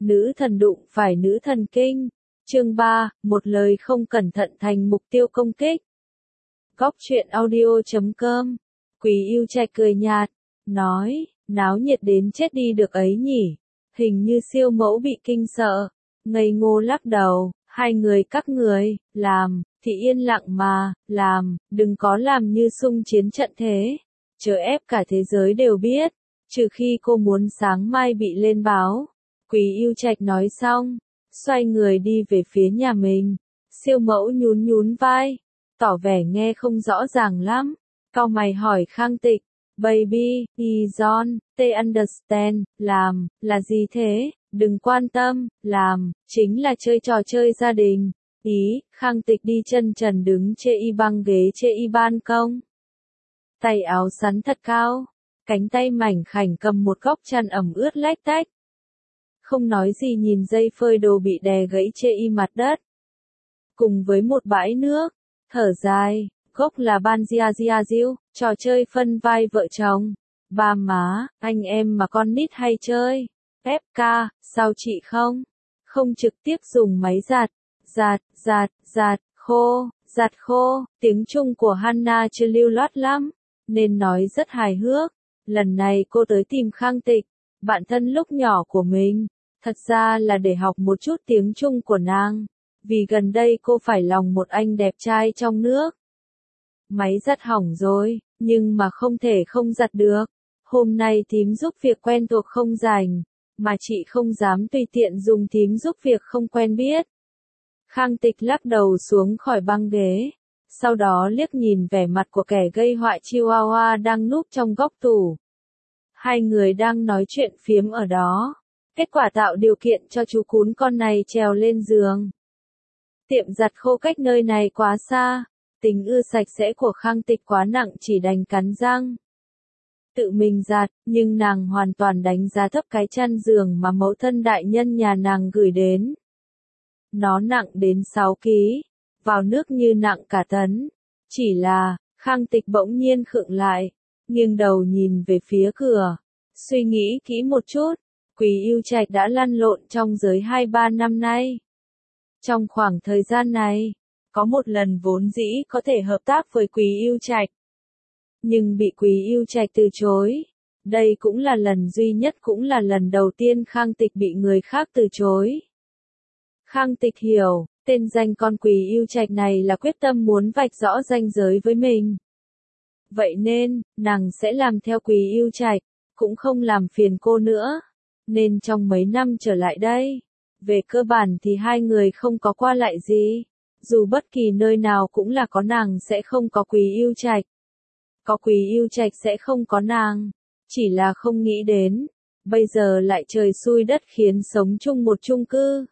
Nữ thần đụng phải nữ thần kinh. Chương 3, một lời không cẩn thận thành mục tiêu công kích. Góc truyện audio.com. Quý Yêu Trạch cười nhạt, nói, náo nhiệt đến chết đi được ấy nhỉ. Hình như siêu mẫu bị kinh sợ, ngây ngô lắc đầu, hai người các người, làm, thì yên lặng mà, làm, đừng có làm như xung chiến trận thế. Chớ ép cả thế giới đều biết, trừ khi cô muốn sáng mai bị lên báo. Quý Yêu Trạch nói xong, xoay người đi về phía nhà mình. Siêu mẫu nhún nhún vai, tỏ vẻ nghe không rõ ràng lắm. Cau mày hỏi Khang Tịch, baby, John, they understand, làm, là gì thế, đừng quan tâm, làm, chính là chơi trò chơi gia đình. Ý, Khang Tịch đi chân trần đứng chê y băng ghế chê y ban công. Tay áo sắn thật cao, cánh tay mảnh khảnh cầm một góc chăn ẩm ướt lách tách. Không nói gì nhìn dây phơi đồ bị đè gãy chê y mặt đất. Cùng với một bãi nước, thở dài, gốc là Banjiajiajiu, trò chơi phân vai vợ chồng. Ba má, anh em mà con nít hay chơi. FK, sao chị không? Không trực tiếp dùng máy giặt. Giặt, khô, tiếng Trung của Hana chưa lưu loát lắm, nên nói rất hài hước. Lần này cô tới tìm Khang Tịch, bạn thân lúc nhỏ của mình, thật ra là để học một chút tiếng Trung của nàng, vì gần đây cô phải lòng một anh đẹp trai trong nước. Máy giặt hỏng rồi, nhưng mà không thể không giặt được. Hôm nay thím giúp việc quen thuộc không rảnh, mà chị không dám tùy tiện dùng thím giúp việc không quen biết. Khang Tịch lắc đầu xuống khỏi băng ghế, sau đó liếc nhìn vẻ mặt của kẻ gây họa Chihuahua đang núp trong góc tủ. Hai người đang nói chuyện phiếm ở đó. Kết quả tạo điều kiện cho chú cún con này trèo lên giường. Tiệm giặt khô cách nơi này quá xa, tình ưa sạch sẽ của Khang Tịch quá nặng chỉ đành cắn răng. Tự mình giặt, nhưng nàng hoàn toàn đánh giá thấp cái chăn giường mà mẫu thân đại nhân nhà nàng gửi đến. Nó nặng đến 6 ký, vào nước như nặng cả tấn. Chỉ là, Khang Tịch bỗng nhiên khựng lại, nghiêng đầu nhìn về phía cửa. Suy nghĩ kỹ một chút, Quý Yêu Trạch đã lăn lộn trong giới 2-3 năm nay. Trong khoảng thời gian này, có một lần vốn dĩ có thể hợp tác với Quý Yêu Trạch, nhưng bị Quý Yêu Trạch từ chối. Đây cũng là lần duy nhất cũng là lần đầu tiên Khang Tịch bị người khác từ chối. Khang Tịch hiểu, tên danh con Quý Yêu Trạch này là quyết tâm muốn vạch rõ ranh giới với mình. Vậy nên, nàng sẽ làm theo Quý Yêu Trạch, cũng không làm phiền cô nữa. Nên trong mấy năm trở lại đây, về cơ bản thì hai người không có qua lại gì. Dù bất kỳ nơi nào cũng là có nàng sẽ không có Quý Yêu Trạch. Có Quý Yêu Trạch sẽ không có nàng. Chỉ là không nghĩ đến, bây giờ lại trời xui đất khiến sống chung một chung cư.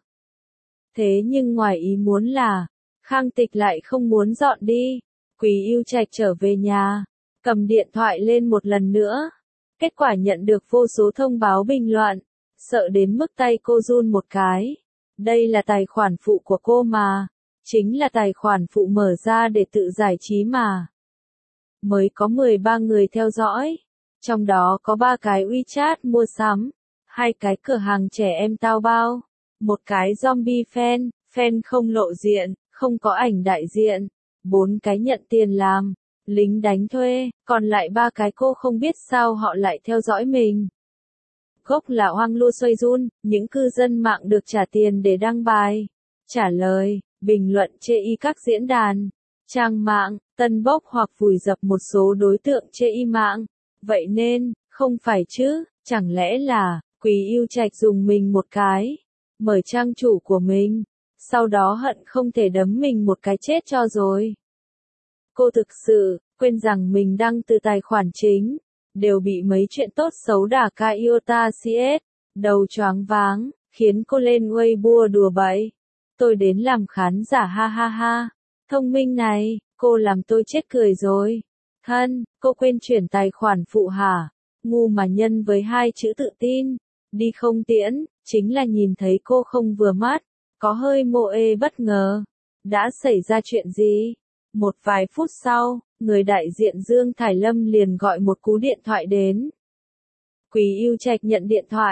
Thế nhưng ngoài ý muốn là, Khang Tịch lại không muốn dọn đi. Quý Yêu Trạch trở về nhà, cầm điện thoại lên một lần nữa. Kết quả nhận được vô số thông báo bình luận, sợ đến mức tay cô run một cái. Đây là tài khoản phụ của cô mà, chính là tài khoản phụ mở ra để tự giải trí mà. Mới có 13 người theo dõi, trong đó có 3 cái WeChat mua sắm, 2 cái cửa hàng trẻ em tao bao, 1 cái zombie fan không lộ diện, không có ảnh đại diện, 4 cái nhận tiền làm, lính đánh thuê, còn lại 3 cái cô không biết sao họ lại theo dõi mình. Gốc là Hoang Lu Xoay Jun, những cư dân mạng được trả tiền để đăng bài, trả lời, bình luận chê y các diễn đàn, trang mạng, tân bốc hoặc vùi dập một số đối tượng chê y mạng. Vậy nên, không phải chứ, chẳng lẽ là, Quý Yêu Trạch dùng mình một cái, mở trang chủ của mình, sau đó hận không thể đấm mình một cái chết cho rồi. Cô thực sự, quên rằng mình đăng từ tài khoản chính, đều bị mấy chuyện tốt xấu đả ca iota CS, đầu choáng váng, khiến cô lên Weibo đùa bậy. Tôi đến làm khán giả ha ha ha. Thông minh này, cô làm tôi chết cười rồi. Thân, cô quên chuyển tài khoản phụ hả? Ngu mà nhân với 2 chữ tự tin. Đi không tiễn, chính là nhìn thấy cô không vừa mắt, có hơi mô ê bất ngờ. Đã xảy ra chuyện gì? Một vài phút sau, người đại diện Dương Thải Lâm liền gọi một cú điện thoại đến. Quý Yêu Trạch nhận điện thoại,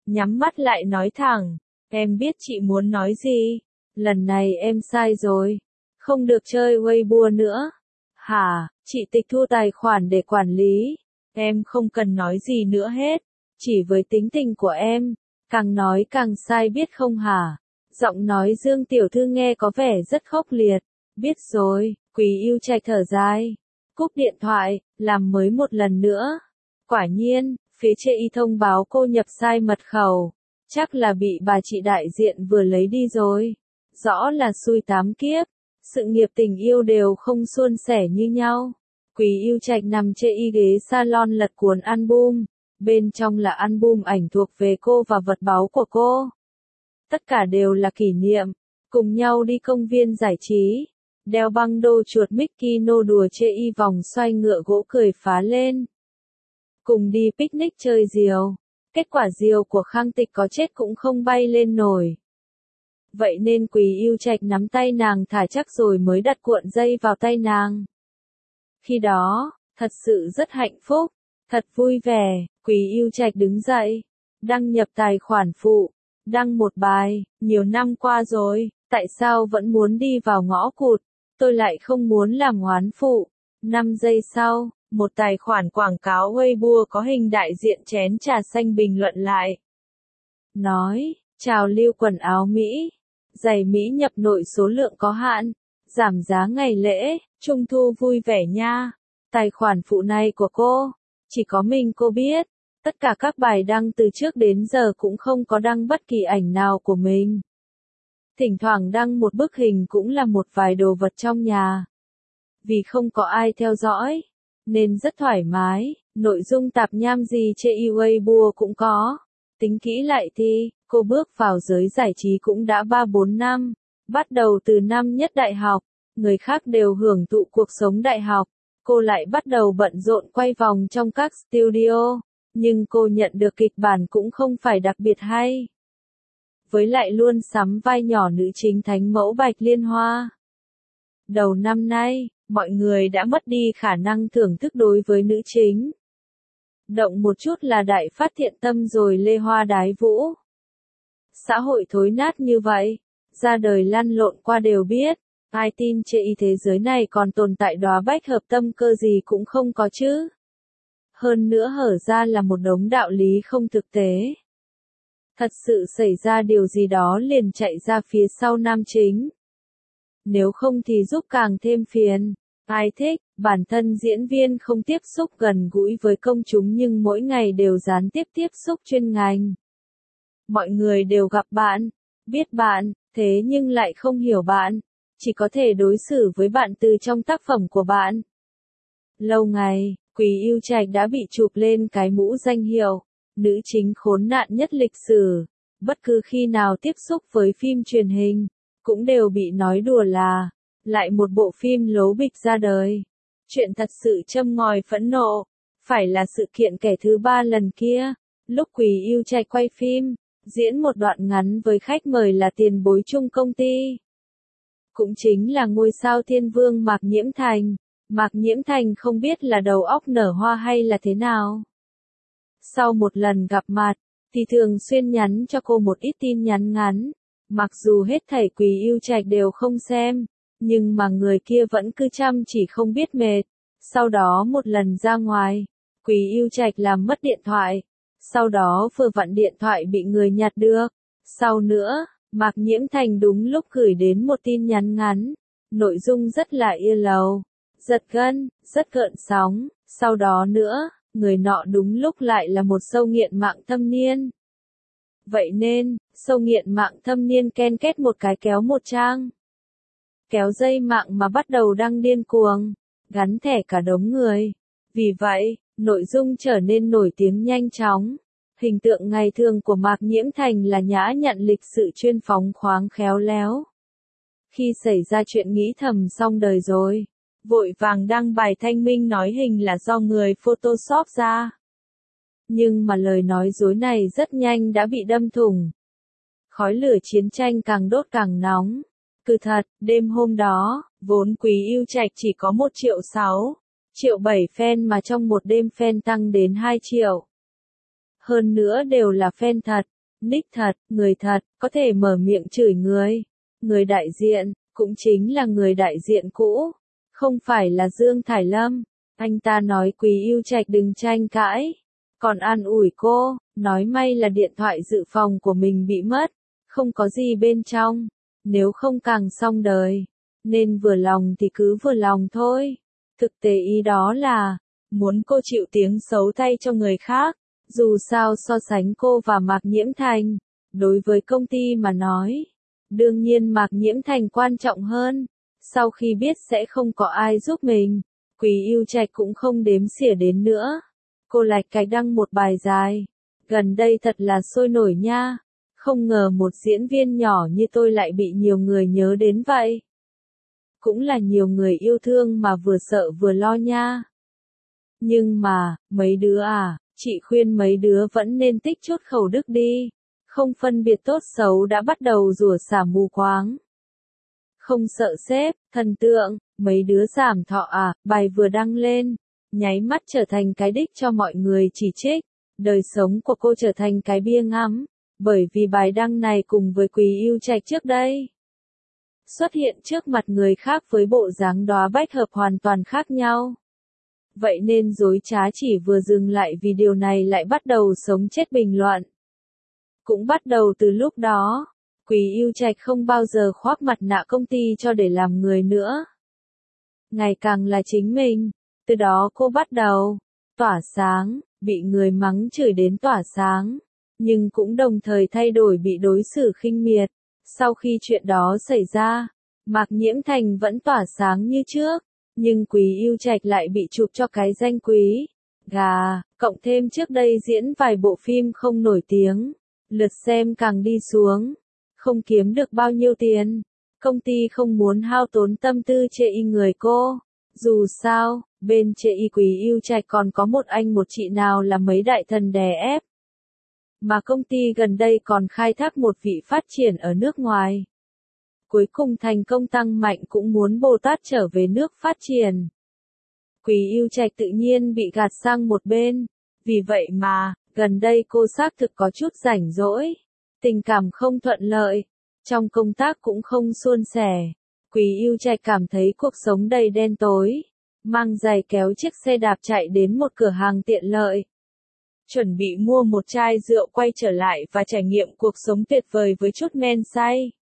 nhắm mắt lại nói thẳng, em biết chị muốn nói gì, lần này em sai rồi, không được chơi Weibo nữa. Hả, chị tịch thu tài khoản để quản lý, em không cần nói gì nữa hết, chỉ với tính tình của em, càng nói càng sai biết không hả? Giọng nói Dương tiểu thư nghe có vẻ rất khốc liệt, biết rồi, Quý Yêu Trạch thở dài, cúp điện thoại, làm mới một lần nữa. Quả nhiên, phía chê y thông báo cô nhập sai mật khẩu, chắc là bị bà chị đại diện vừa lấy đi rồi. Rõ là xui tám kiếp, sự nghiệp tình yêu đều không suôn sẻ như nhau. Quý Yêu Trạch nằm chê y ghế salon lật cuốn album, bên trong là album ảnh thuộc về cô và vật báu của cô. Tất cả đều là kỷ niệm, cùng nhau đi công viên giải trí, đeo băng đô chuột Mickey nô đùa chê y vòng xoay ngựa gỗ cười phá lên. Cùng đi picnic chơi diều, kết quả diều của Khang Tịch có chết cũng không bay lên nổi. Vậy nên Quý Yêu Trạch nắm tay nàng thả chắc rồi mới đặt cuộn dây vào tay nàng. Khi đó, thật sự rất hạnh phúc, thật vui vẻ, Quý Yêu Trạch đứng dậy, đăng nhập tài khoản phụ, đăng một bài, nhiều năm qua rồi, tại sao vẫn muốn đi vào ngõ cụt, tôi lại không muốn làm hoán phụ. 5 giây sau, một tài khoản quảng cáo Weibo có hình đại diện chén trà xanh bình luận lại. Nói, trào lưu quần áo Mỹ, giày Mỹ nhập nội số lượng có hạn, giảm giá ngày lễ, trung thu vui vẻ nha. Tài khoản phụ này của cô, chỉ có mình cô biết. Tất cả các bài đăng từ trước đến giờ cũng không có đăng bất kỳ ảnh nào của mình. Thỉnh thoảng đăng một bức hình cũng là một vài đồ vật trong nhà. Vì không có ai theo dõi, nên rất thoải mái, nội dung tạp nham gì trên Weibo cũng có. Tính kỹ lại thì, cô bước vào giới giải trí cũng đã 3-4 năm, bắt đầu từ năm nhất đại học, người khác đều hưởng thụ cuộc sống đại học, cô lại bắt đầu bận rộn quay vòng trong các studio. Nhưng cô nhận được kịch bản cũng không phải đặc biệt hay. Với lại luôn sắm vai nhỏ nữ chính thánh mẫu Bạch Liên Hoa. Đầu năm nay, mọi người đã mất đi khả năng thưởng thức đối với nữ chính. Động một chút là đại phát thiện tâm rồi lê hoa đái vũ. Xã hội thối nát như vậy, ra đời lăn lộn qua đều biết, ai tin chê y thế giới này còn tồn tại đóa bách hợp tâm cơ gì cũng không có chứ. Hơn nữa hở ra là một đống đạo lý không thực tế. Thật sự xảy ra điều gì đó liền chạy ra phía sau nam chính. Nếu không thì giúp càng thêm phiền. Ai thích, bản thân diễn viên không tiếp xúc gần gũi với công chúng nhưng mỗi ngày đều gián tiếp tiếp xúc chuyên ngành. Mọi người đều gặp bạn, biết bạn, thế nhưng lại không hiểu bạn, chỉ có thể đối xử với bạn từ trong tác phẩm của bạn. Lâu ngày, Quý Yêu Trạch đã bị chụp lên cái mũ danh hiệu, nữ chính khốn nạn nhất lịch sử. Bất cứ khi nào tiếp xúc với phim truyền hình, cũng đều bị nói đùa là, lại một bộ phim lố bịch ra đời. Chuyện thật sự châm ngòi phẫn nộ, phải là sự kiện kẻ thứ 3 lần kia, lúc Quý Yêu Trạch quay phim, diễn một đoạn ngắn với khách mời là tiền bối chung công ty. Cũng chính là ngôi sao thiên vương Mạc Nhiễm Thành. Mạc Nhiễm Thành không biết là đầu óc nở hoa hay là thế nào. Sau một lần gặp mặt, thì thường xuyên nhắn cho cô một ít tin nhắn ngắn. Mặc dù hết thảy Quý Yêu Trạch đều không xem, nhưng mà người kia vẫn cứ chăm chỉ không biết mệt. Sau đó một lần ra ngoài, Quý Yêu Trạch làm mất điện thoại. Sau đó vừa vặn điện thoại bị người nhặt được. Sau nữa, Mạc Nhiễm Thành đúng lúc gửi đến một tin nhắn ngắn. Nội dung rất là yêu lầu, giật gân, rất gợn sóng. Sau đó nữa, người nọ đúng lúc lại là một sâu nghiện mạng thâm niên. Vậy nên, sâu nghiện mạng thâm niên ken kết một cái kéo một trang. Kéo dây mạng mà bắt đầu đăng điên cuồng, gắn thẻ cả đống người. Vì vậy, nội dung trở nên nổi tiếng nhanh chóng. Hình tượng ngày thường của Mạc Nhiễm Thành là nhã nhặn lịch sự chuyên phóng khoáng khéo léo. Khi xảy ra chuyện nghĩ thầm xong đời rồi, vội vàng đăng bài thanh minh nói hình là do người Photoshop ra. Nhưng mà lời nói dối này rất nhanh đã bị đâm thủng. Khói lửa chiến tranh càng đốt càng nóng. Cứ thật, đêm hôm đó, vốn Quý Yêu Trạch chỉ có 1.6 triệu 7 fan mà trong một đêm fan tăng đến 2 triệu. Hơn nữa đều là fan thật, Nick thật, người thật, có thể mở miệng chửi người. Người đại diện, cũng chính là người đại diện cũ, không phải là Dương Thải Lâm. Anh ta nói Quý Yêu Trạch đừng tranh cãi, còn an ủi cô, nói may là điện thoại dự phòng của mình bị mất, không có gì bên trong, nếu không càng xong đời, nên vừa lòng thì cứ vừa lòng thôi. Thực tế ý đó là, muốn cô chịu tiếng xấu thay cho người khác, dù sao so sánh cô và Mạc Nhiễm Thành, đối với công ty mà nói, đương nhiên Mạc Nhiễm Thành quan trọng hơn. Sau khi biết sẽ không có ai giúp mình, Quý Yêu Trạch cũng không đếm xỉa đến nữa. Cô lạch cạch đăng một bài dài. Gần đây thật là sôi nổi nha. Không ngờ một diễn viên nhỏ như tôi lại bị nhiều người nhớ đến vậy. Cũng là nhiều người yêu thương mà vừa sợ vừa lo nha. Nhưng mà, mấy đứa à, chị khuyên mấy đứa vẫn nên tích chút khẩu đức đi. Không phân biệt tốt xấu đã bắt đầu rủa xả mù quáng. Không sợ sếp, thần tượng, mấy đứa giảm thọ à, bài vừa đăng lên, nháy mắt trở thành cái đích cho mọi người chỉ trích. Đời sống của cô trở thành cái bia ngắm, bởi vì bài đăng này cùng với Quý Yêu Trạch trước đây xuất hiện trước mặt người khác với bộ dáng đóa bách hợp hoàn toàn khác nhau. Vậy nên dối trá chỉ vừa dừng lại vì điều này lại bắt đầu sống chết bình luận. Cũng bắt đầu từ lúc đó, Quý Yêu Trạch không bao giờ khoác mặt nạ công ty cho để làm người nữa. Ngày càng là chính mình, từ đó cô bắt đầu tỏa sáng, bị người mắng chửi đến tỏa sáng, nhưng cũng đồng thời thay đổi bị đối xử khinh miệt. Sau khi chuyện đó xảy ra, Mạc Nhiễm Thành vẫn tỏa sáng như trước, nhưng Quý Yêu Trạch lại bị chụp cho cái danh quý gà, cộng thêm trước đây diễn vài bộ phim không nổi tiếng, lượt xem càng đi xuống, không kiếm được bao nhiêu tiền. Công ty không muốn hao tốn tâm tư chê y người cô. Dù sao, bên chê y Quý Yêu Trạch còn có một anh một chị nào là mấy đại thần đè ép. Mà công ty gần đây còn khai thác một vị phát triển ở nước ngoài. Cuối cùng thành công tăng mạnh cũng muốn Bồ Tát trở về nước phát triển. Quý Yêu Trạch tự nhiên bị gạt sang một bên. Vì vậy mà, gần đây cô xác thực có chút rảnh rỗi. Tình cảm không thuận lợi. Trong công tác cũng không suôn sẻ. Quý Yêu Trạch cảm thấy cuộc sống đầy đen tối. Mang giày kéo chiếc xe đạp chạy đến một cửa hàng tiện lợi. Chuẩn bị mua một chai rượu quay trở lại và trải nghiệm cuộc sống tuyệt vời với chút men say.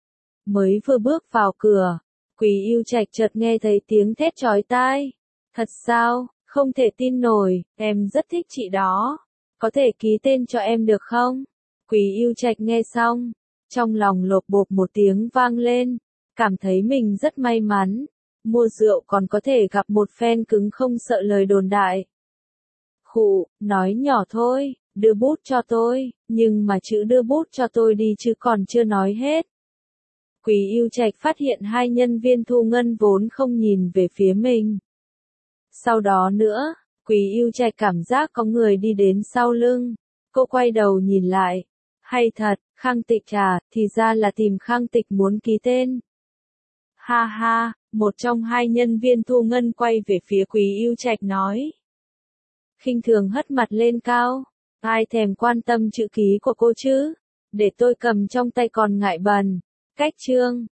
Mới vừa bước vào cửa, Quý Yêu Trạch chợt nghe thấy tiếng thét chói tai. Thật sao, không thể tin nổi, em rất thích chị đó. Có thể ký tên cho em được không? Quý Yêu Trạch nghe xong, trong lòng lộp bộp một tiếng vang lên, cảm thấy mình rất may mắn. Mua rượu còn có thể gặp một fan cứng không sợ lời đồn đại. Khụ, nói nhỏ thôi, đưa bút cho tôi, nhưng mà chữ đưa bút cho tôi đi chứ còn chưa nói hết. Quý Yêu Trạch phát hiện hai nhân viên thu ngân vốn không nhìn về phía mình. Sau đó nữa, Quý Yêu Trạch cảm giác có người đi đến sau lưng. Cô quay đầu nhìn lại. Hay thật, Khang Tịch à, thì ra là tìm Khang Tịch muốn ký tên. Ha ha, một trong hai nhân viên thu ngân quay về phía Quý Yêu Trạch nói. Khinh thường hất mặt lên cao. Ai thèm quan tâm chữ ký của cô chứ? Để tôi cầm trong tay còn ngại bần. Cách chương.